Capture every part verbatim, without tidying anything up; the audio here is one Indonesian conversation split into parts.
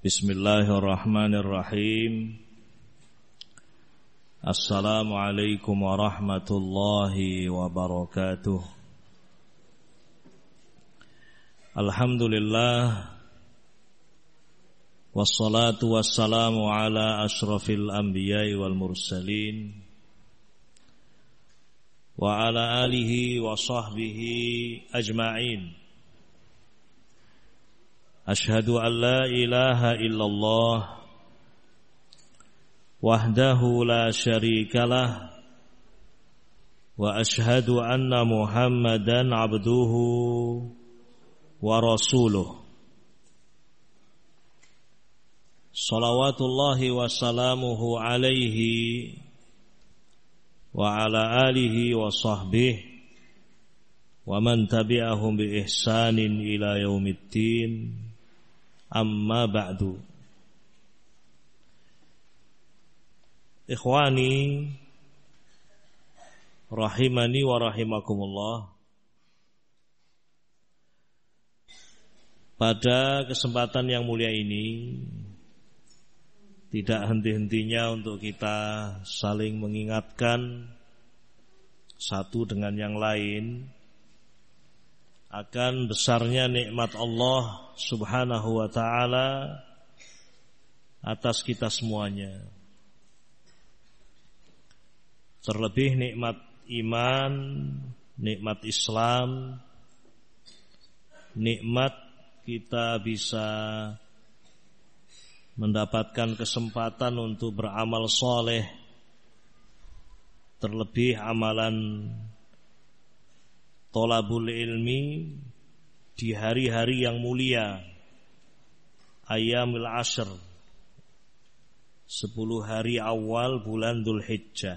Bismillahirrahmanirrahim. Assalamualaikum warahmatullahi wabarakatuh. Alhamdulillah, wassalatu wassalamu ala ashrafil anbiya'i wal mursalin, wa ala alihi wa sahbihi ajma'in. Ashhadu an la ilaha illallah wahdahu la syarikalah, wa ashhadu anna Muhammadan abduhu wa rasuluh. Salawatullahi wa salamuhu alaihi wa ala alihi wa sahbihi wa man tabi'ahum bi ihsanin ila yaumiddin. Amma ba'du. Ikhwani rahimani wa rahimakumullah. Pada kesempatan yang mulia ini, tidak henti-hentinya untuk kita saling mengingatkan satu dengan yang lain akan besarnya nikmat Allah Subhanahu wa ta'ala atas kita semuanya. Terlebih nikmat iman, nikmat Islam, nikmat kita bisa mendapatkan kesempatan untuk beramal soleh, terlebih amalan tolabul ilmi di hari-hari yang mulia, Ayyamil Ashr, sepuluh hari awal bulan Dzulhijjah.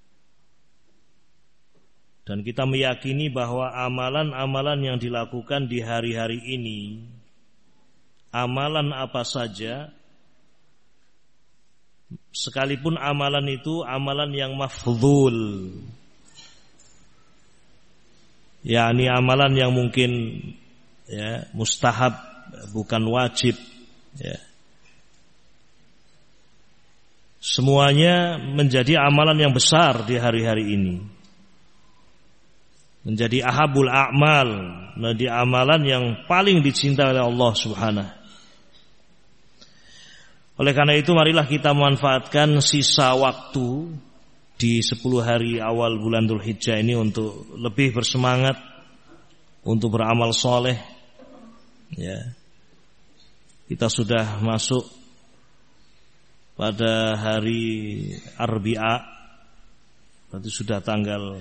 Dan kita meyakini bahwa amalan-amalan yang dilakukan di hari-hari ini, amalan apa saja, sekalipun amalan itu amalan yang mafdhul, yakni amalan yang mungkin ya mustahab, bukan wajib, ya, semuanya menjadi amalan yang besar di hari-hari ini, menjadi ahabul a'mal, menjadi amalan yang paling dicintai oleh Allah Subhanahu. Oleh karena itu, marilah kita memanfaatkan sisa waktu di sepuluh hari awal bulan Dzulhijjah ini untuk lebih bersemangat untuk beramal soleh. Ya, kita sudah masuk pada hari Arbi'a, berarti sudah tanggal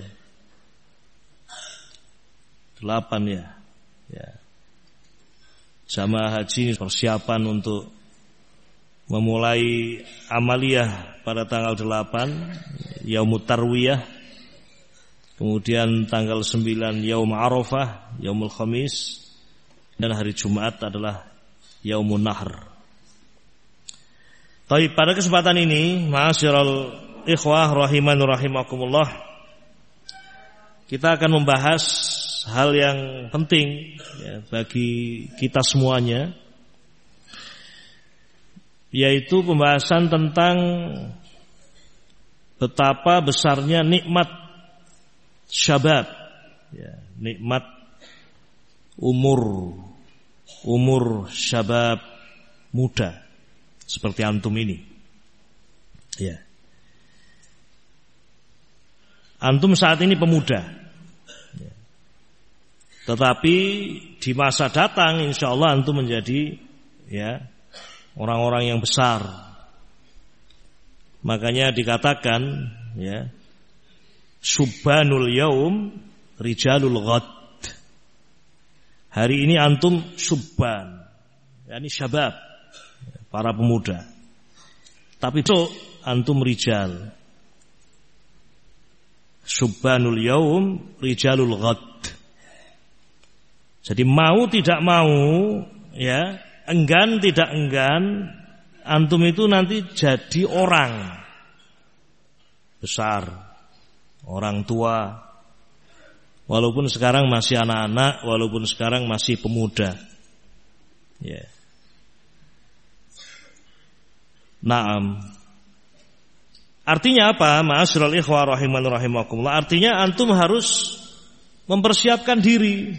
delapan ya. Ya, jamaah haji persiapan untuk memulai amaliyah pada tanggal delapan, Yaumut Tarwiyah. Kemudian tanggal sembilan Yaum Arafah, Yaumul Khamis, dan hari Jumat adalah Yaumun Nahr. Baik, pada kesempatan ini, ma'asyiral ikhwah rahimani rahimakumullah, kita akan membahas hal yang penting ya, bagi kita semuanya, yaitu pembahasan tentang betapa besarnya nikmat syabab, ya, nikmat umur umur syabab muda seperti antum ini. Ya, antum saat ini pemuda, ya, tetapi di masa datang insya Allah antum menjadi ya orang-orang yang besar. Makanya dikatakan ya, Subhanul yaum rijalul ghad. Hari ini antum subban, yakni syabab, para pemuda. Tapi itu antum rijal. Subhanul yaum rijalul ghad. Jadi mau tidak mau ya, enggan tidak enggan, antum itu nanti jadi orang besar, orang tua, walaupun sekarang masih anak-anak, walaupun sekarang masih pemuda. Ya. Naam. Artinya apa? Ma'asyiral ikhwah rahimani rahimakumullah. Artinya antum harus mempersiapkan diri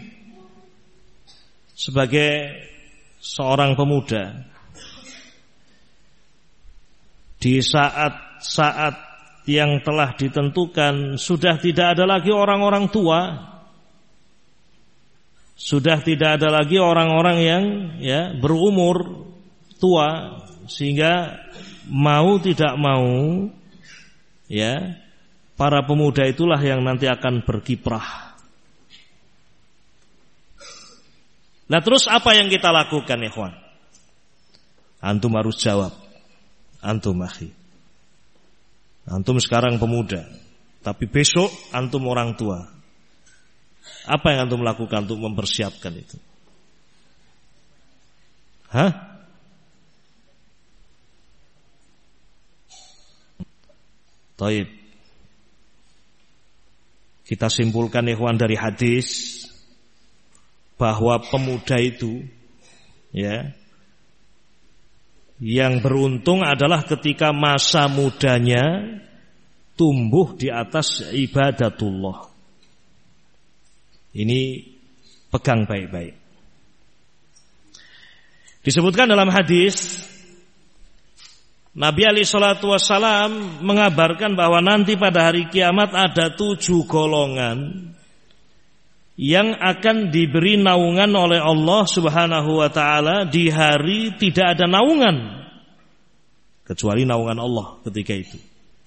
sebagai seorang pemuda. Di saat-saat yang telah ditentukan sudah tidak ada lagi orang-orang tua. Sudah tidak ada lagi orang-orang yang ya berumur tua, sehingga mau tidak mau ya para pemuda itulah yang nanti akan berkiprah. Nah, terus apa yang kita lakukan, ikhwan? Antum harus jawab. Antum akhi. Antum sekarang pemuda, tapi besok antum orang tua. Apa yang antum lakukan untuk mempersiapkan itu? Hah? Taib. Kita simpulkan ikhwan dari hadis bahwa pemuda itu ya yang beruntung adalah ketika masa mudanya tumbuh di atas ibadatullah. Ini pegang baik-baik. Disebutkan dalam hadis, Nabi alaihi salatu wassalam mengabarkan bahwa nanti pada hari kiamat ada tujuh golongan yang akan diberi naungan oleh Allah subhanahu wa ta'ala di hari tidak ada naungan kecuali naungan Allah ketika itu.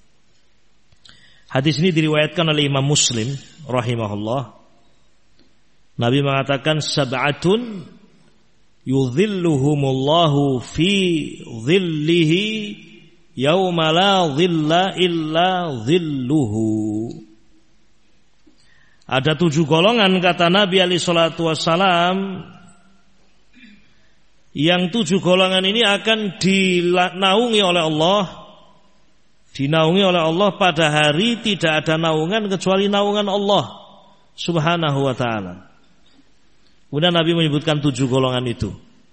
Hadis ini diriwayatkan oleh Imam Muslim rahimahullah. Nabi mengatakan sab'atun yudhilluhumullahu fi dhillihi yauma la dhilla illa dhilluhu. Ada tujuh golongan kata Nabi alaihi salatu wassalam, yang tujuh golongan ini akan dinaungi oleh Allah, dinaungi oleh Allah pada hari tidak ada naungan kecuali naungan Allah subhanahu wa ta'ala. Kemudian Nabi menyebutkan tujuh golongan itu.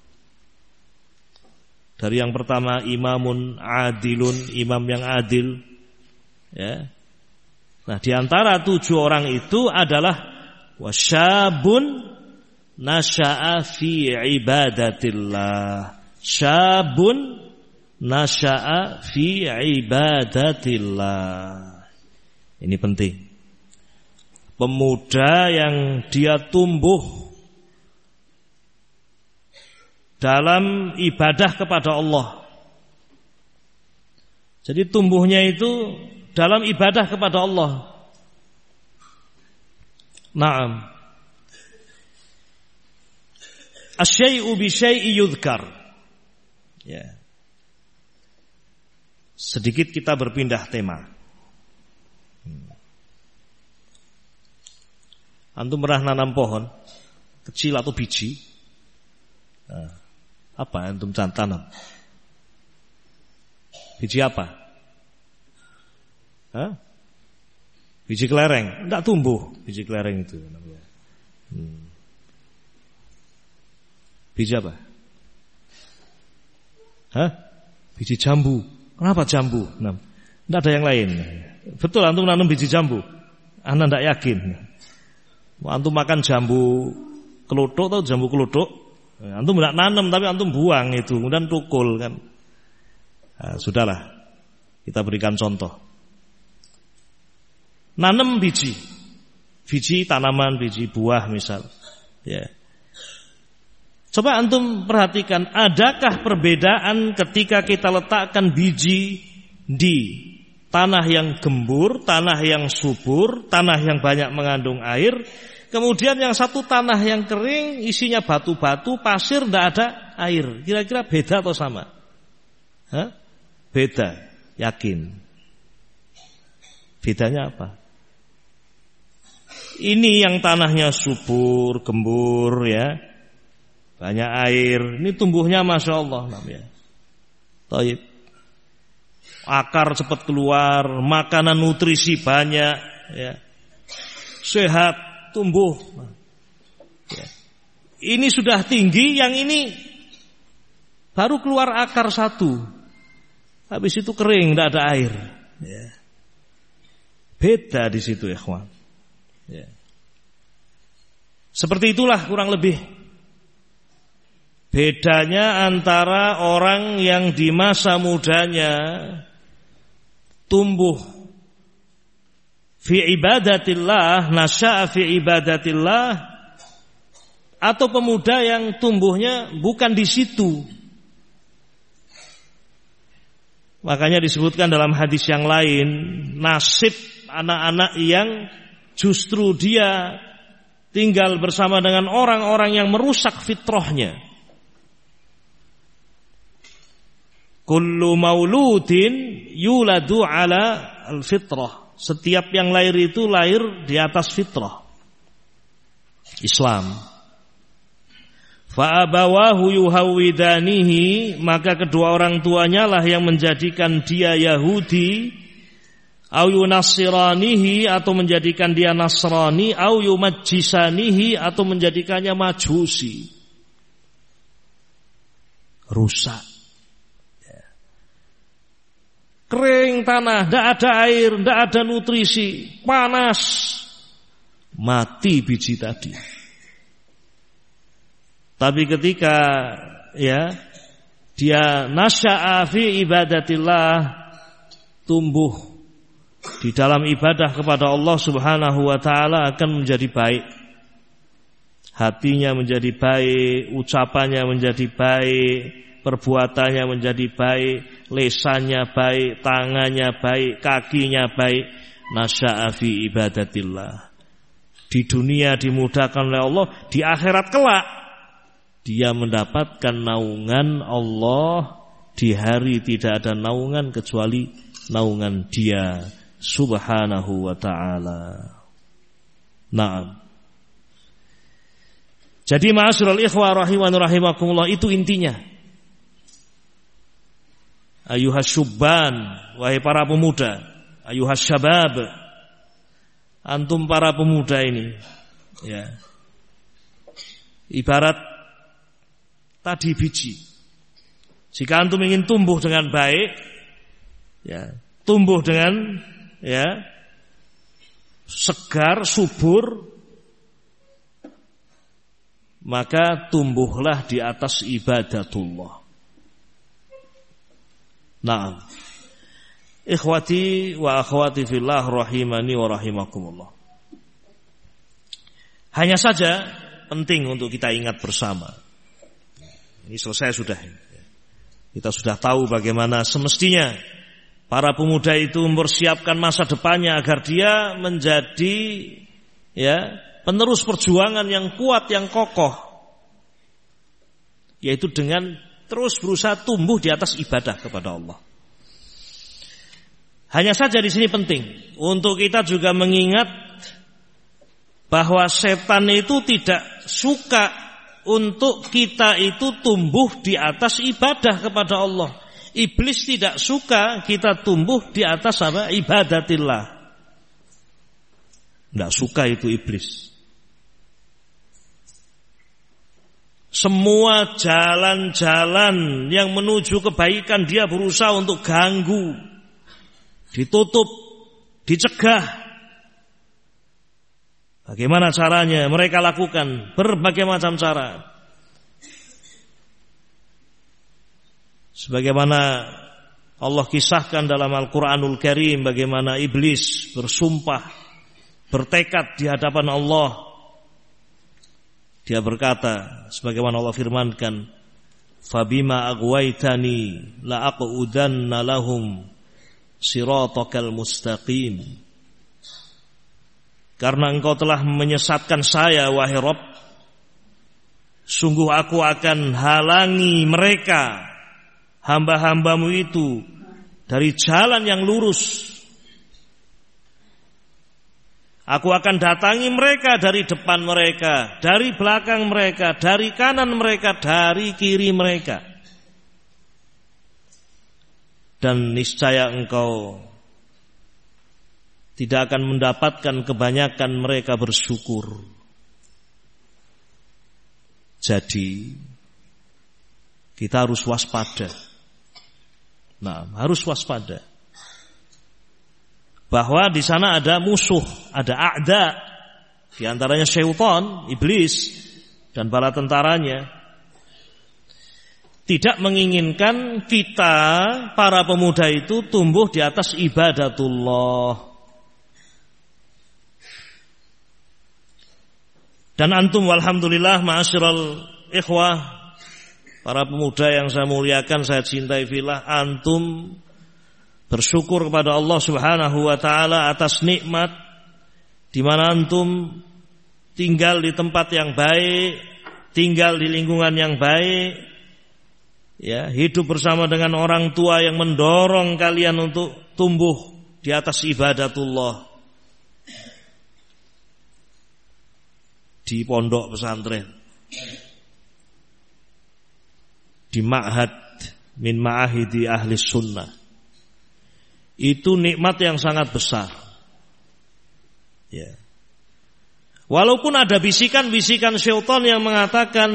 Dari yang pertama, imamun adilun, imam yang adil. Ya. Nah, di antara tujuh orang itu adalah wasyabun nasya'a fi ibadatillah. Syabun nasya'a fi ibadatillah. Ini penting. Pemuda yang dia tumbuh dalam ibadah kepada Allah. Jadi tumbuhnya itu dalam ibadah kepada Allah. Naam. Asyai'u bi syai'i yudhkar. Ya. Sedikit kita berpindah tema. Antum pernah nanam pohon kecil atau biji? Nah, apa antum tanam? Biji apa? Hah? Biji kelereng. Enggak tumbuh biji kelereng itu. Hmm. Biji apa? Hah? Biji jambu. Kenapa jambu? Nah, enggak ada yang lain. Betul antum nanam biji jambu? Anda enggak yakin. Antum makan jambu kelutuk atau jambu kelutuk? Antum enggak nanam tapi antum buang itu, kemudian tukul kan. Nah, sudahlah. Kita berikan contoh. Nanam biji. Biji tanaman, biji buah misal. Ya. Coba antum perhatikan, adakah perbedaan ketika kita letakkan biji di tanah yang gembur, tanah yang subur, tanah yang banyak mengandung air, kemudian yang satu tanah yang kering, isinya batu-batu, pasir, tidak ada air. Kira-kira beda atau sama? Hah? Beda, yakin. Bedanya apa? Ini yang tanahnya subur, gembur, ya, banyak air. Ini tumbuhnya masya Allah, namanya. Taib. Akar cepat keluar, makanan nutrisi banyak, ya, sehat, tumbuh. Ya. Ini sudah tinggi, yang ini baru keluar akar satu. habis itu kering, tidak ada air. Ya. Beda di situ, ikhwan. Ya. Seperti itulah kurang lebih bedanya antara orang yang di masa mudanya tumbuh fi ibadatillah, nasya'a fi ibadatillah, atau pemuda yang tumbuhnya bukan di situ. Makanya disebutkan dalam hadis yang lain, nasib anak-anak yang justru dia tinggal bersama dengan orang-orang yang merusak fitrahnya. Kullu mauludin yuladu ala al-fitrah. Setiap yang lahir itu lahir di atas fitrah Islam. Fa'abawahu yuhawidanihi, maka kedua orang tuanya lah yang menjadikan dia Yahudi, au yunassiranihi, atau menjadikan dia Nasrani, au yumajjisanihi, atau menjadikannya Majusi. Rusak. Kering tanah, tidak ada air, tidak ada nutrisi, panas, mati biji tadi. Tapi ketika ya dia nasya'a fi ibadatillah, tumbuh di dalam ibadah kepada Allah Subhanahu wa taala, akan menjadi baik. Hatinya menjadi baik, ucapannya menjadi baik, perbuatannya menjadi baik, lesannya baik, tangannya baik, kakinya baik. Nasya'a fi ibadatillah. Di dunia dimudahkan oleh Allah, di akhirat kelak dia mendapatkan naungan Allah. Di hari tidak ada naungan kecuali naungan Dia Subhanahu wa ta'ala. Naam. Jadi ma'asyiral ikhwah rahimani rahimakumullah, itu intinya. Ayuhas syubban, wahai para pemuda, ayuhas syabab, antum para pemuda ini, ya, ibarat tadi biji. Jika antum ingin tumbuh dengan baik, ya, tumbuh dengan ya segar, subur, maka tumbuhlah di atas ibadatullah. Naam. Ikhwati wa akhwati fillah rahimani wa rahimakumullah. Hanya saja penting untuk kita ingat bersama. Ini selesai sudah. Kita sudah tahu bagaimana semestinya para pemuda itu mempersiapkan masa depannya agar dia menjadi ya penerus perjuangan yang kuat, yang kokoh, yaitu dengan terus berusaha tumbuh di atas ibadah kepada Allah. Hanya saja di sini penting untuk kita juga mengingat bahwa setan itu tidak suka untuk kita itu tumbuh di atas ibadah kepada Allah. Iblis tidak suka kita tumbuh di atas apa? Ibadatillah. Tidak suka itu iblis. Semua jalan-jalan yang menuju kebaikan dia berusaha untuk ganggu, ditutup, dicegah. Bagaimana caranya? Mereka lakukan berbagai macam cara. Sebagaimana Allah kisahkan dalam Al-Quranul Karim, bagaimana iblis bersumpah, bertekad di hadapan Allah. Dia berkata, sebagaimana Allah firmankan, "Fabima aghwaytani la aqudanna lahum siratakal mustaqim." Karena engkau telah menyesatkan saya, wahai Rabb, sungguh aku akan halangi mereka, hamba-hambamu itu, dari jalan yang lurus. Aku akan datangi mereka dari depan mereka, dari belakang mereka, dari kanan mereka, dari kiri mereka. Dan niscaya engkau tidak akan mendapatkan kebanyakan mereka bersyukur. Jadi kita harus waspada. Nah, harus waspada. Bahwa di sana ada musuh, ada a'da, di antaranya syaitan, iblis dan bala tentaranya. Tidak menginginkan kita para pemuda itu tumbuh di atas ibadatullah. Dan antum walhamdulillah ma'asyiral ikhwah, para pemuda yang saya muliakan, saya cintai fillah, antum bersyukur kepada Allah Subhanahu wa taala atas nikmat di mana antum tinggal di tempat yang baik, tinggal di lingkungan yang baik, ya, hidup bersama dengan orang tua yang mendorong kalian untuk tumbuh di atas ibadatullah. Di pondok pesantren, di ma'had min ma'ahidi ahli sunnah, itu nikmat yang sangat besar, ya. Walaupun ada bisikan-bisikan syaitan yang mengatakan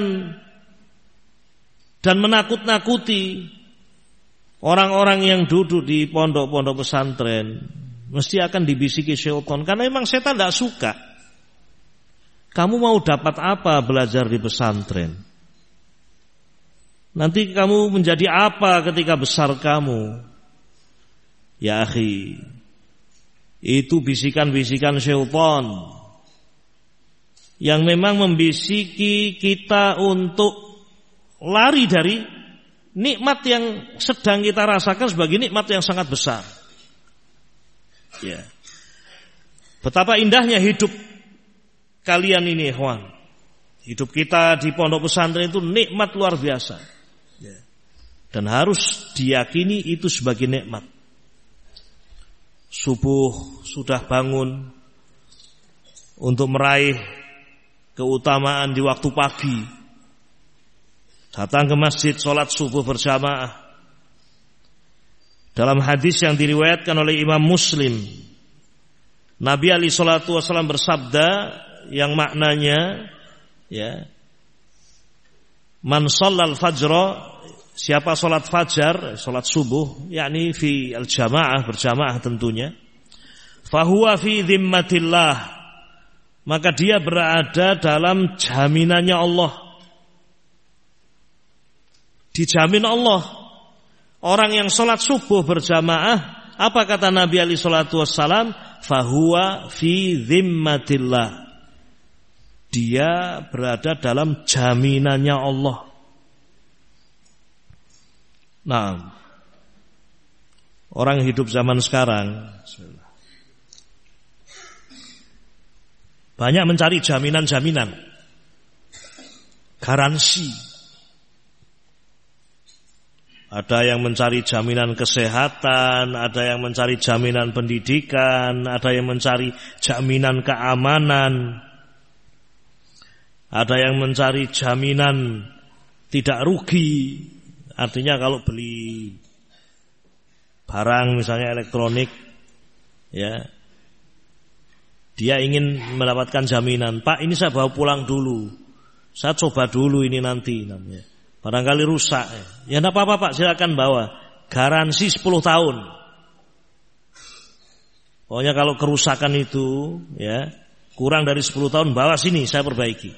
dan menakut-nakuti orang-orang yang duduk di pondok-pondok pesantren, mesti akan dibisiki syaitan, karena memang setan tidak suka. Kamu mau dapat apa belajar di pesantren? Nanti kamu menjadi apa ketika besar kamu? Ya akhi, itu bisikan-bisikan syaitan yang memang membisiki kita untuk lari dari nikmat yang sedang kita rasakan sebagai nikmat yang sangat besar. Ya. Betapa indahnya hidup kalian ini, ikhwan. Hidup kita di pondok pesantren itu nikmat luar biasa, ya. Dan harus diyakini itu sebagai nikmat. Subuh sudah bangun untuk meraih keutamaan di waktu pagi, datang ke masjid, sholat subuh berjamaah. Dalam hadis yang diriwayatkan oleh Imam Muslim, Nabi alaihi salatu wasallam bersabda yang maknanya, ya, man shallal fajra, siapa salat fajar, salat subuh, yakni fi al-jamaah, berjamaah tentunya, fahuwa fi dhimmatillah, maka dia berada dalam jaminannya Allah. Dijamin Allah. Orang yang salat subuh berjamaah, apa kata Nabi alaihi salatu wassalam? Fahuwa fi dhimmatillah, dia berada dalam jaminannya Allah. Nah, orang hidup zaman sekarang banyak mencari jaminan-jaminan, garansi. Ada yang mencari jaminan kesehatan, ada yang mencari jaminan pendidikan, ada yang mencari jaminan keamanan, ada yang mencari jaminan tidak rugi. Artinya kalau beli barang misalnya elektronik, ya, dia ingin mendapatkan jaminan. Pak, ini saya bawa pulang dulu, saya coba dulu ini nanti, namanya barangkali rusak. Ya enggak apa-apa Pak, silakan bawa. Garansi sepuluh tahun. Pokoknya kalau kerusakan itu, ya, kurang dari sepuluh tahun, bawa sini, saya perbaiki.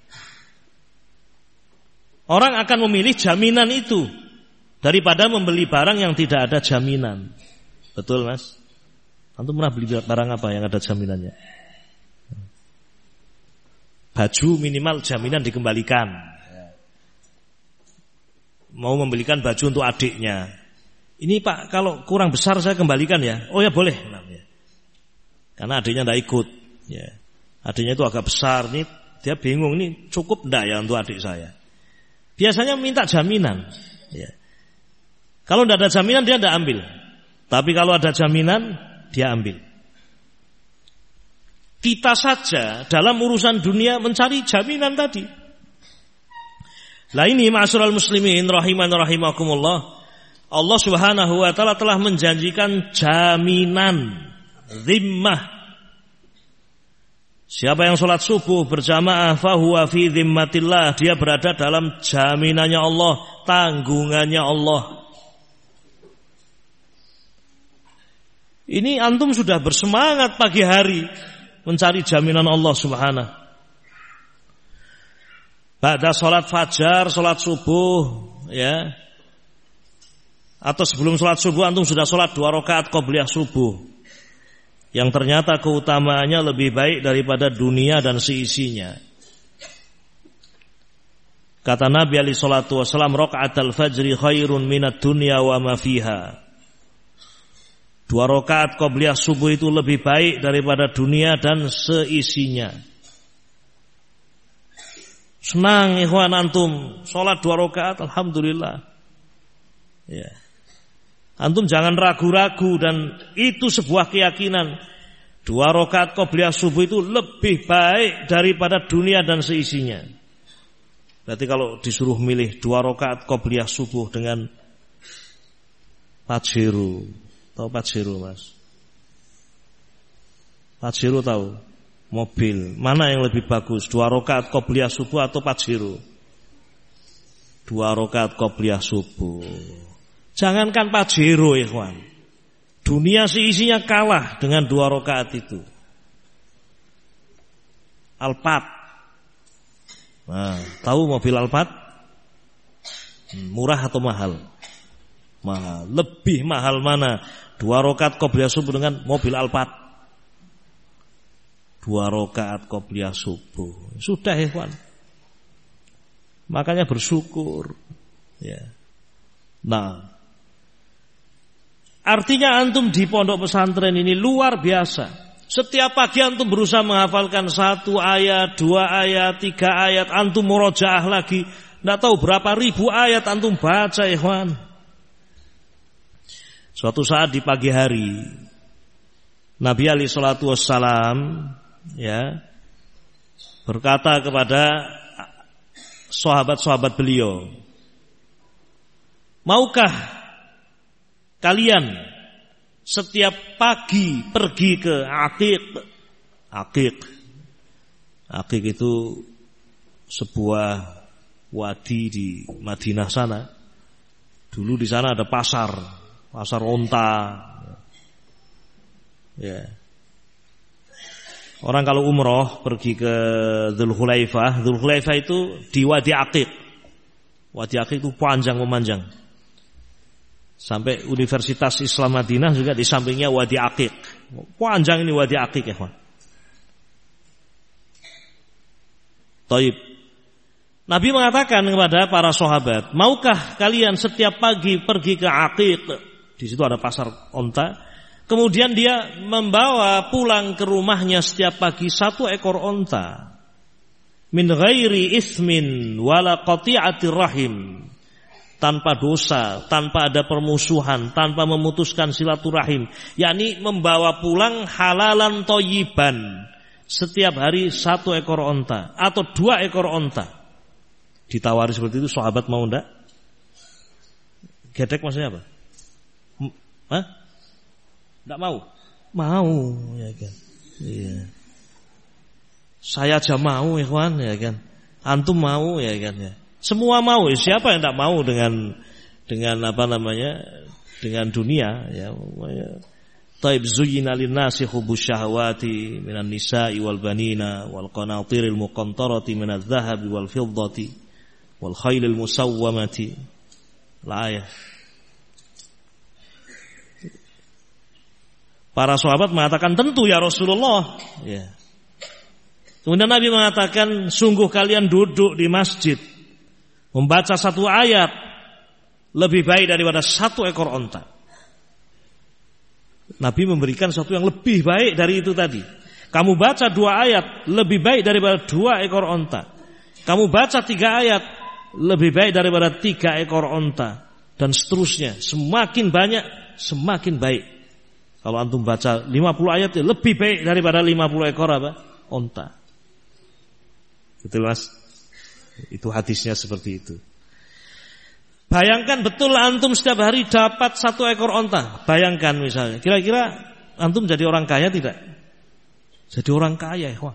Orang akan memilih jaminan itu daripada membeli barang yang tidak ada jaminan. Betul, Mas? Antum pernah beli barang apa yang ada jaminannya? Baju minimal jaminan dikembalikan. Mau membelikan baju untuk adiknya. Ini Pak, kalau kurang besar saya kembalikan ya. Oh ya boleh. Karena adiknya tidak ikut. Ya. Adiknya itu agak besar nih, dia bingung nih cukup enggak ya untuk adik saya. Biasanya minta jaminan. Ya. Kalau tidak ada jaminan dia tidak ambil. Tapi kalau ada jaminan dia ambil. Kita saja dalam urusan dunia mencari jaminan tadi. Lah ini ma'asyiral muslimin rahiman rahimakumullah, Allah Subhanahu wa taala telah menjanjikan jaminan zimmah. Siapa yang sholat subuh berjamaah fahuwa fi dhimmatillah, dia berada dalam jaminannya Allah, tanggungannya Allah. Ini antum sudah bersemangat pagi hari mencari jaminan Allah Subhanahu. Ba'da salat fajar, salat subuh, ya. Atau sebelum salat subuh antum sudah salat dua rakaat qabliyah subuh. Yang ternyata keutamaannya lebih baik daripada dunia dan seisinya. Kata Nabi alaihi salatu wasallam, raka'atul fajri khairun minad dunya wa ma fiha. Dua rakaat qabliyah subuh itu lebih baik daripada dunia dan seisinya. Senang ikhwan antum salat dua rakaat, alhamdulillah. Ya. Antum jangan ragu-ragu dan itu sebuah keyakinan. Dua rakaat qabliyah subuh itu lebih baik daripada dunia dan seisinya. Berarti kalau disuruh milih dua rakaat qabliyah subuh dengan Pajero, tahu Pajero Mas? Pajero tahu? Mobil. Mana yang lebih bagus? Dua rakaat qabliyah subuh atau Pajero? Dua rakaat qabliyah subuh. Jangankan Pajero ikhwan. Dunia seisinya kalah dengan dua rakaat itu. Alphard. Nah, tahu mobil Alphard? Murah atau mahal? Mahal. Lebih mahal mana? Dua rakaat qabliyah subuh dengan mobil Alphard. Dua rakaat qabliyah subuh. Sudah ikhwan. Makanya bersyukur. Ya. Nah, artinya antum di pondok pesantren ini luar biasa. Setiap pagi antum berusaha menghafalkan satu ayat, dua ayat, tiga ayat, antum murojaah lagi. Tidak tahu berapa ribu ayat antum baca ikhwan. Suatu saat di pagi hari, Nabi alaihi salatu wassalam ya berkata kepada sahabat-sahabat beliau, maukah kalian setiap pagi pergi ke Aqiq? Aqiq Aqiq itu sebuah wadi di Madinah sana. Dulu di sana ada pasar, pasar onta. Ya. Orang kalau umroh pergi ke Dzulhulaifah, Dzulhulaifah itu di Wadi Aqiq. Wadi Aqiq itu panjang memanjang. Sampai Universitas Islam Madinah juga di sampingnya Wadi Aqiq. Panjang ini Wadi Aqiq ya, Pak. Taib. Nabi mengatakan kepada para sahabat, maukah kalian setiap pagi pergi ke Aqiq? Di situ ada pasar onta. Kemudian dia membawa pulang ke rumahnya setiap pagi satu ekor onta. Min ghairi ismin wala qati'atir rahim. Tanpa dosa, tanpa ada permusuhan, tanpa memutuskan silaturahim. Yakni membawa pulang halalan thayyiban. Setiap hari satu ekor onta atau dua ekor onta. Ditawari seperti itu, sahabat mau enggak? Gedek maksudnya apa? Hah? Enggak mau? Mau, ya kan. Iya. Saya aja mau, ikhwan, ya kan. Antum mau, ya kan, ya. Semua mau. Siapa yang enggak mau dengan dengan apa namanya? Dengan dunia, ya. Taib zuyyina lin-nasi hubbus syahawati minan nisa'i wal banina wal qanatiril muqantarati minadh dhahabi wal fiddati wal khailil musawwamati. Ayat. Para sahabat mengatakan tentu ya Rasulullah. Ya. Kemudian Nabi mengatakan sungguh kalian duduk di masjid membaca satu ayat lebih baik daripada satu ekor onta. Nabi memberikan sesuatu yang lebih baik dari itu tadi. Kamu baca dua ayat lebih baik daripada dua ekor onta. Kamu baca tiga ayat lebih baik daripada tiga ekor onta. Dan seterusnya. Semakin banyak semakin baik. Kalau antum baca lima puluh ayat lebih baik daripada lima puluh ekor apa? Onta. Betul Mas? Itu hadisnya seperti itu. Bayangkan betul antum setiap hari dapat satu ekor onta. Bayangkan misalnya. Kira-kira antum jadi orang kaya tidak? Jadi orang kaya. Wah.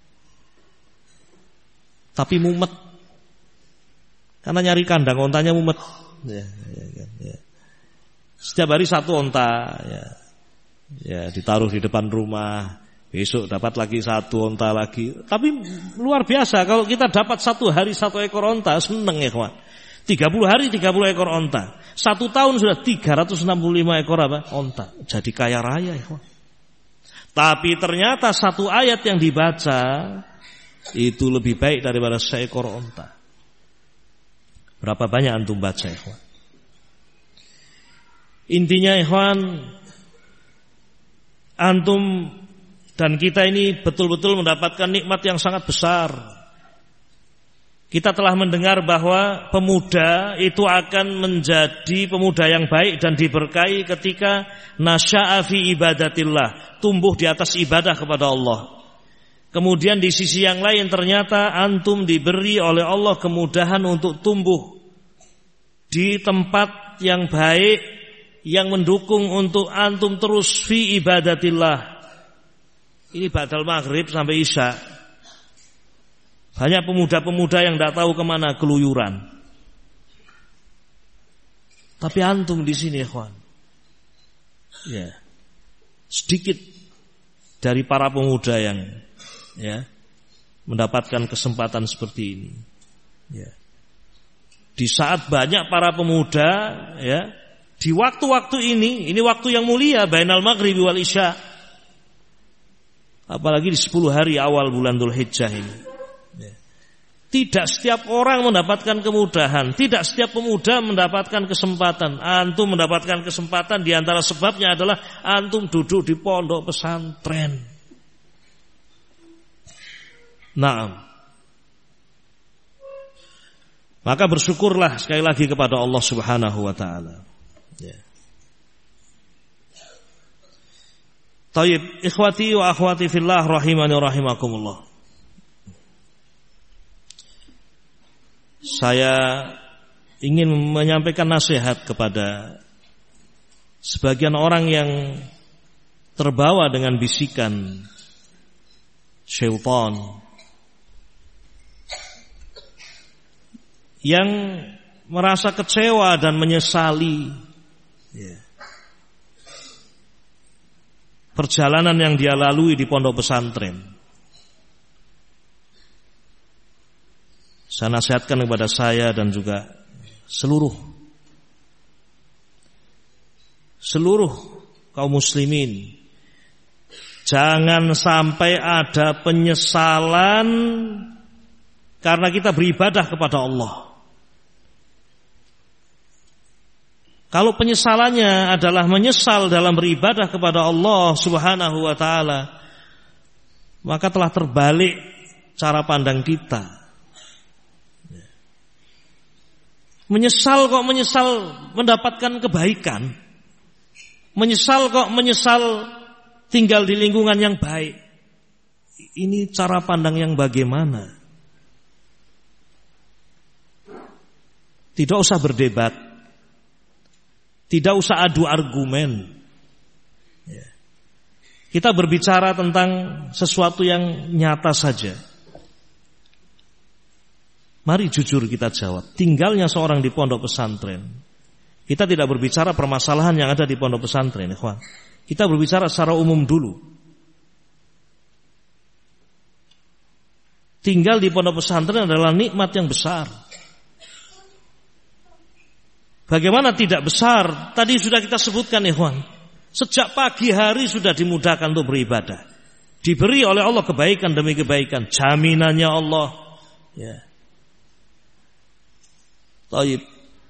Tapi mumet. Karena nyari kandang ontanya mumet. Ya, ya, ya, ya. Setiap hari satu onta. Ya. Ya, ditaruh di depan rumah. Besok dapat lagi satu onta lagi. Tapi luar biasa kalau kita dapat satu hari satu ekor onta, seneng ya kawan. tiga puluh hari tiga puluh ekor onta. Satu tahun sudah tiga ratus enam puluh lima ekor apa? Onta. Jadi kaya raya ya kawan. Tapi ternyata satu ayat yang dibaca itu lebih baik daripada seekor onta. Berapa banyak antum baca ya kawan? Intinya ikhwan, antum dan kita ini betul-betul mendapatkan nikmat yang sangat besar. Kita telah mendengar bahwa pemuda itu akan menjadi pemuda yang baik dan diberkahi ketika nasya'a fi ibadatillah, tumbuh di atas ibadah kepada Allah. Kemudian di sisi yang lain ternyata antum diberi oleh Allah kemudahan untuk tumbuh di tempat yang baik, yang mendukung untuk antum terus fi ibadatillah. Ini badal maghrib sampai isya. Banyak pemuda-pemuda yang tidak tahu kemana, keluyuran. Tapi antum di sini, ikhwan. Ya. Sedikit dari para pemuda yang ya mendapatkan kesempatan seperti ini. Ya. Di saat banyak para pemuda ya di waktu-waktu ini, ini waktu yang mulia bainal maghribi wal isya. Apalagi di sepuluh hari awal bulan Dzulhijjah ini. Tidak setiap orang mendapatkan kemudahan, tidak setiap pemuda mendapatkan kesempatan. Antum mendapatkan kesempatan di antara sebabnya adalah antum duduk di pondok pesantren. Naam. Maka bersyukurlah sekali lagi kepada Allah Subhanahu wa taala. Ya. Taib, ikhwati wa akhwati fillah rahimani wa rahimakumullah. Saya ingin menyampaikan nasihat kepada sebagian orang yang terbawa dengan bisikan syaitan yang merasa kecewa dan menyesali Yeah. perjalanan yang dia lalui di pondok pesantren. Saya nasihatkan kepada saya dan juga seluruh seluruh kaum muslimin, jangan sampai ada penyesalan karena kita beribadah kepada Allah. Kalau penyesalannya adalah menyesal dalam beribadah kepada Allah Subhanahu wa taala, maka telah terbalik cara pandang kita. Menyesal kok menyesal mendapatkan kebaikan. Menyesal kok menyesal tinggal di lingkungan yang baik. Ini cara pandang yang bagaimana? Tidak usah berdebat. Tidak usah adu argumen. Kita berbicara tentang sesuatu yang nyata saja. Mari jujur kita jawab. Tinggalnya seorang di pondok pesantren. Kita tidak berbicara permasalahan yang ada di pondok pesantren, ikhwan. Kita berbicara secara umum dulu. Tinggal di pondok pesantren adalah nikmat yang besar. Bagaimana tidak besar? Tadi sudah kita sebutkan, ikhwan. Sejak pagi hari sudah dimudahkan untuk beribadah. Diberi oleh Allah kebaikan demi kebaikan. Jaminannya Allah. Ya. Taib.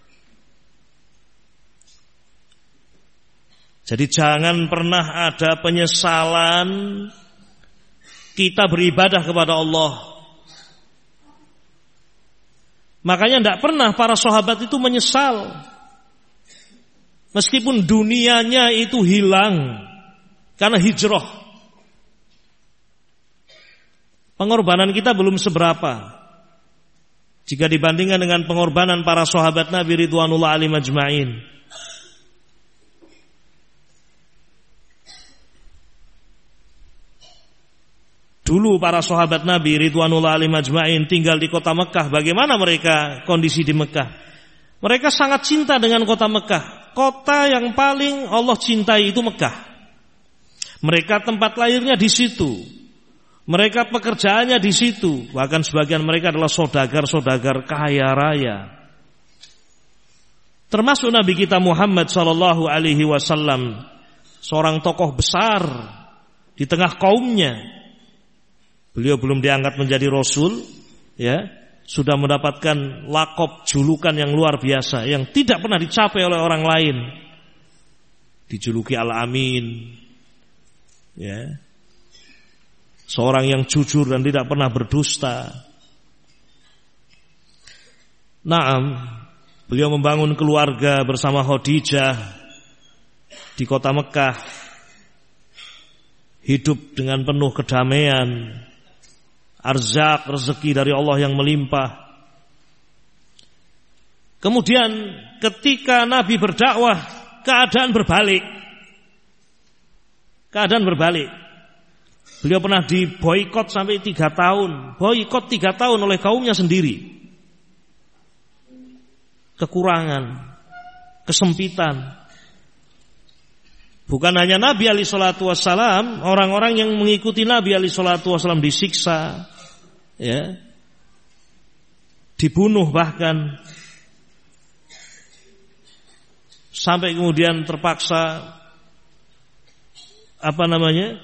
Jadi jangan pernah ada penyesalan kita beribadah kepada Allah. Makanya tidak pernah para sahabat itu menyesal. Meskipun dunianya itu hilang karena hijrah. Pengorbanan kita belum seberapa jika dibandingkan dengan pengorbanan para sahabat Nabi ridwanullah alaihim ajma'in. Dulu para sahabat Nabi ridwanullah alaihim ajma'in tinggal di kota Mekah. Bagaimana mereka kondisi di Mekah? Mereka sangat cinta dengan kota Mekah. Kota yang paling Allah cintai itu Mekah. Mereka tempat lahirnya di situ. Mereka pekerjaannya di situ. Bahkan sebagian mereka adalah saudagar-saudagar kaya raya. Termasuk Nabi kita Muhammad sallallahu alaihi wasallam, seorang tokoh besar di tengah kaumnya. Beliau belum diangkat menjadi rasul, ya, sudah mendapatkan lakop julukan yang luar biasa yang tidak pernah dicapai oleh orang lain. Dijuluki Al-Amin, ya, seorang yang jujur dan tidak pernah berdusta. Naam, beliau membangun keluarga bersama Khadijah di kota Mekah, hidup dengan penuh kedamaian, arzak, rezeki dari Allah yang melimpah. Kemudian ketika Nabi berdakwah, keadaan berbalik. Keadaan berbalik. Beliau pernah diboikot sampai tiga tahun. Boikot tiga tahun oleh kaumnya sendiri. Kekurangan, kesempitan. Bukan hanya Nabi alaihi salatu wassalam, orang-orang yang mengikuti Nabi alaihi salatu wassalam disiksa, ya, dibunuh bahkan, sampai kemudian terpaksa apa namanya?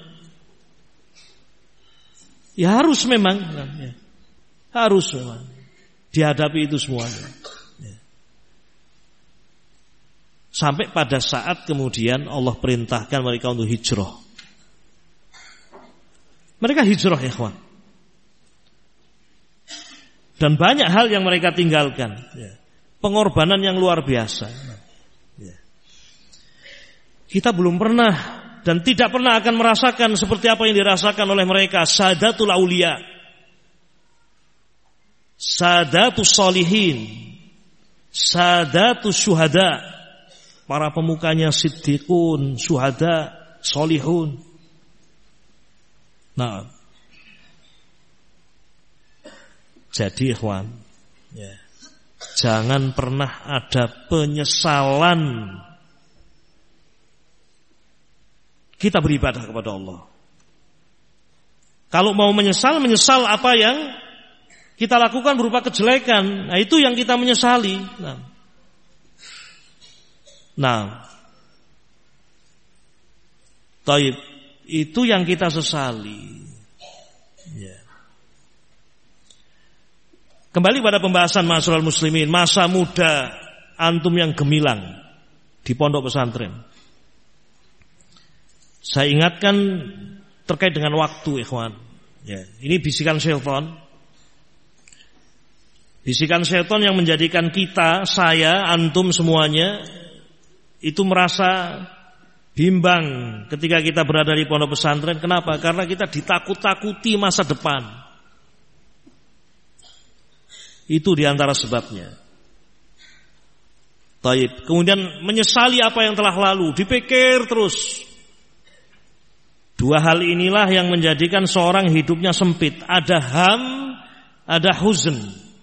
Ya harus memang, ya, harus memang dihadapi itu semuanya. Ya. Sampai pada saat kemudian Allah perintahkan mereka untuk hijrah. Mereka hijrah, ya kawan. Dan banyak hal yang mereka tinggalkan. Ya. Pengorbanan yang luar biasa. Ya. Kita belum pernah dan tidak pernah akan merasakan seperti apa yang dirasakan oleh mereka. Sadatul aulia, sadatus solihin, sadatus syuhada, para pemukanya siddiqun, syuhada, solihun. Nah, jadi ikhwan, ya, jangan pernah ada penyesalan kita beribadah kepada Allah. Kalau mau menyesal, menyesal apa yang kita lakukan berupa kejelekan. Nah, itu yang kita menyesali. Nah, nah, taib, itu yang kita sesali. Ya. Kembali pada pembahasan ma'asyiral muslimin, masa muda antum yang gemilang di pondok pesantren. Saya ingatkan terkait dengan waktu, ikhwan. Ya, ini bisikan syaitan. Bisikan syaitan yang menjadikan kita, saya, antum semuanya itu merasa bimbang ketika kita berada di pondok pesantren. Kenapa? Karena kita ditakut-takuti masa depan. Itu diantara sebabnya. Taib. Kemudian menyesali apa yang telah lalu, dipikir terus. Dua hal inilah yang menjadikan seorang hidupnya sempit. Ada ham, ada huzn.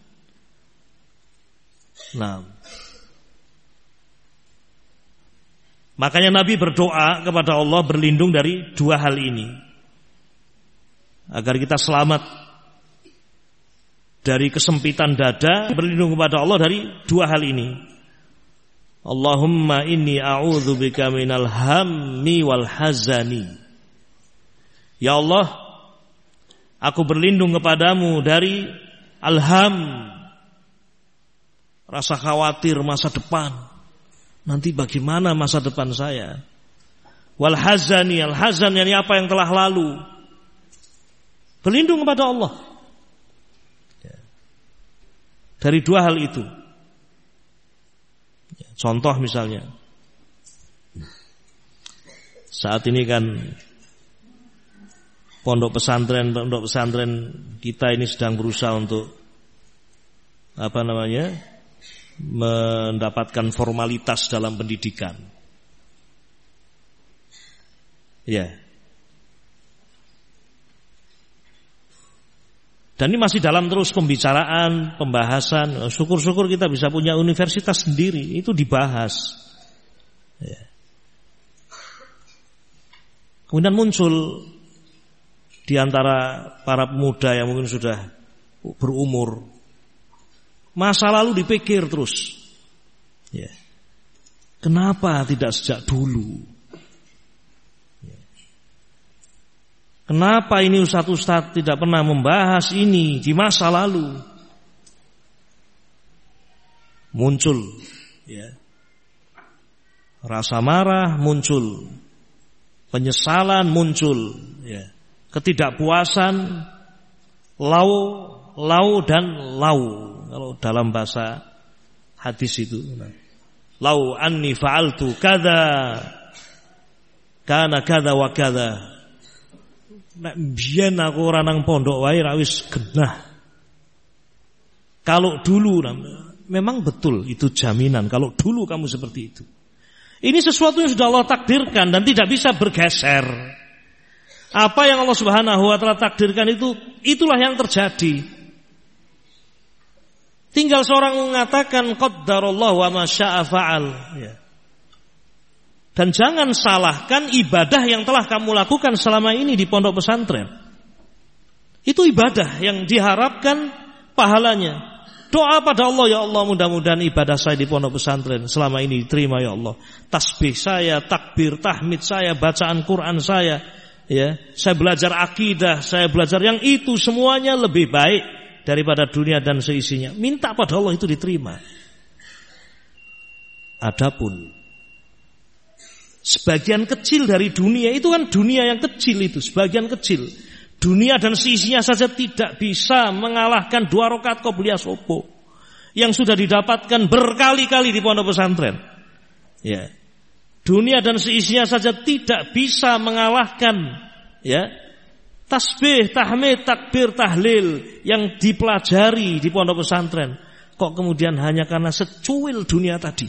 Nah, makanya Nabi berdoa kepada Allah berlindung dari dua hal ini, agar kita selamat dari kesempitan dada, berlindung kepada Allah dari dua hal ini. Allahumma inni a'udzubika minal hammi wal hazani. Ya Allah, aku berlindung kepadamu dari alham, rasa khawatir masa depan. Nanti bagaimana masa depan saya? Wal hazani, al hazan yani apa yang telah lalu. Berlindung kepada Allah dari dua hal itu. Contoh misalnya, saat ini kan pondok pesantren, pondok pesantren kita ini sedang berusaha untuk apa namanya, mendapatkan formalitas dalam pendidikan. Ya. Dan ini masih dalam terus pembicaraan, pembahasan. Syukur-syukur kita bisa punya universitas sendiri, itu dibahas. Ya. Kemudian muncul di antara para pemuda yang mungkin sudah berumur, masa lalu dipikir terus. Ya. Kenapa tidak sejak dulu? Ya. Kenapa ini ustadz-ustadz tidak pernah membahas ini di masa lalu? Muncul, ya. Rasa marah muncul, penyesalan muncul, ya. Ketidakpuasan, lau, lau dan lau. Kalau dalam bahasa hadis itu, lau anni fa'altu kada, kana kada wa kada. Nek biyen aku ora nang pondok wae ra wis genah. Kalau dulu, memang betul itu jaminan. Kalau dulu kamu seperti itu. Ini sesuatu yang sudah Allah takdirkan dan tidak bisa bergeser. Apa yang Allah Subhanahu wa taala takdirkan itu, itulah yang terjadi. Tinggal seorang mengatakan qaddarallahu wa ma syaa fa'al, ya. Dan jangan salahkan ibadah yang telah kamu lakukan selama ini di pondok pesantren. Itu ibadah yang diharapkan pahalanya. Doa pada Allah, ya Allah, mudah-mudahan ibadah saya di pondok pesantren selama ini diterima ya Allah. Tasbih saya, takbir, tahmid saya, bacaan Quran saya, ya, saya belajar akidah, saya belajar yang itu semuanya lebih baik daripada dunia dan seisinya. Minta pada Allah itu diterima. Adapun sebagian kecil dari dunia itu kan dunia yang kecil itu, sebagian kecil. Dunia dan seisinya saja tidak bisa mengalahkan dua rakaat qobliyah subuh yang sudah didapatkan berkali-kali di pondok pesantren. Ya. Dunia dan seisinya saja tidak bisa mengalahkan, ya, tasbih, tahmid, takbir, tahlil yang dipelajari di pondok pesantren. Kok kemudian hanya karena secuil dunia tadi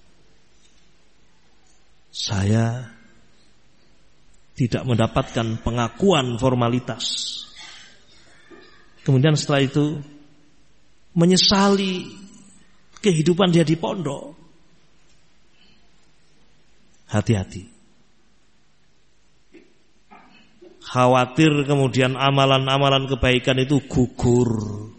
saya tidak mendapatkan pengakuan formalitas. Kemudian setelah itu menyesali kehidupan dia di pondok. Hati-hati. Khawatir kemudian amalan-amalan kebaikan itu gugur.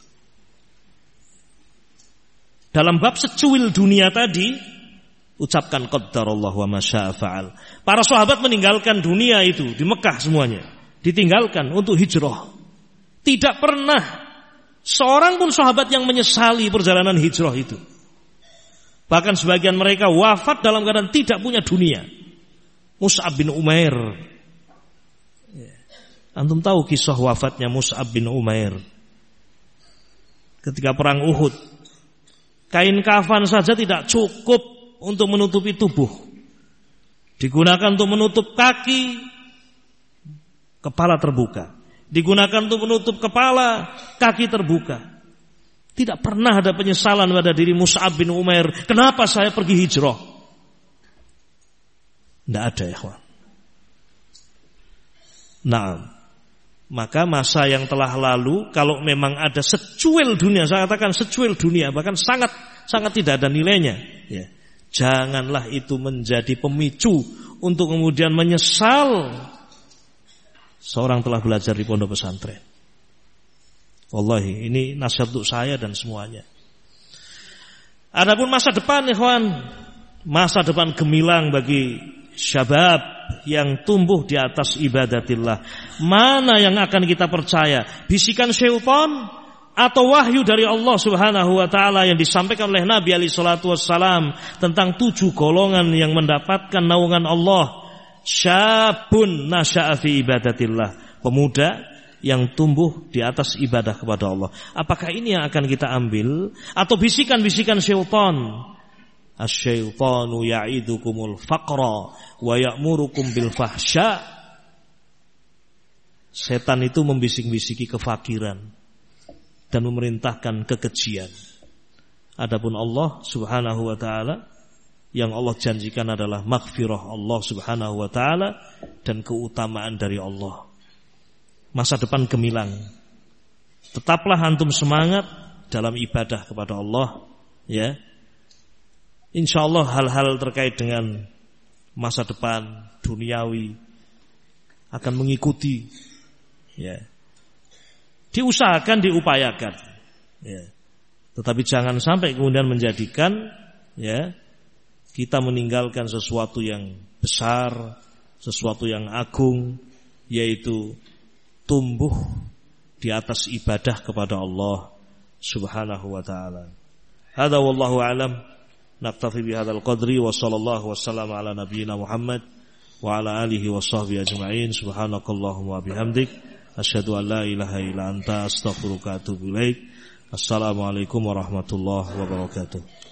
Dalam bab secuil dunia tadi, ucapkan qaddarallahu wa ma syaa fa'al. Para sahabat meninggalkan dunia itu di Mekah semuanya, ditinggalkan untuk hijrah. Tidak pernah seorang pun sahabat yang menyesali perjalanan hijrah itu. Bahkan sebagian mereka wafat dalam keadaan tidak punya dunia. Mus'ab bin Umair. Antum tahu kisah wafatnya Mus'ab bin Umair ketika perang Uhud. Kain kafan saja tidak cukup untuk menutupi tubuh. Digunakan untuk menutup kaki, kepala terbuka. Digunakan untuk menutup kepala, kaki terbuka. Tidak pernah ada penyesalan pada diri Mus'ab bin Umair. Kenapa saya pergi hijrah? Tidak ada, ya kawan. Nah, maka masa yang telah lalu, kalau memang ada secuil dunia, saya katakan secuil dunia, bahkan sangat sangat tidak ada nilainya, ya. Janganlah itu menjadi pemicu untuk kemudian menyesal seorang telah belajar di pondok pesantren. Wallahi, ini nasihat untuk saya dan semuanya. Adapun masa depan, ikhwan, masa depan gemilang bagi syabab yang tumbuh di atas ibadatillah. Mana yang akan kita percaya? Bisikan syaitan atau wahyu dari Allah Subhanahu wa taala yang disampaikan oleh Nabi alaihi salatu wassalam tentang tujuh golongan yang mendapatkan naungan Allah. Syabun nasya'a fi ibadatillah, pemuda yang tumbuh di atas ibadah kepada Allah. Apakah ini yang akan kita ambil atau bisikan-bisikan syaitan? Asy-syaitanu ya'idukumul faqra wa ya'murukum bil fahsya. Setan itu membisik-bisiki kefakiran dan memerintahkan kekejian. Adapun Allah Subhanahu wa taala, yang Allah janjikan adalah maghfirah Allah Subhanahu wa taala dan keutamaan dari Allah. Masa depan gemilang. Tetaplah antum semangat dalam ibadah kepada Allah, ya. Insyaallah hal-hal terkait dengan masa depan duniawi akan mengikuti. Ya. Diusahakan, diupayakan. Ya. Tetapi jangan sampai kemudian menjadikan ya kita meninggalkan sesuatu yang besar, sesuatu yang agung, yaitu tumbuh di atas ibadah kepada Allah Subhanahu wa taala. Hadza wallahu alam. Naktafi bihadzal qadri wa sallallahu wasallam ala nabiyyina Muhammad wa ala alihi wa sahbihi ajma'in. Subhanakallahumma wa bihamdik asyhadu an la ilaha illa anta astaghfiruka wa atubu ilaik. Assalamualaikum warahmatullahi wabarakatuh.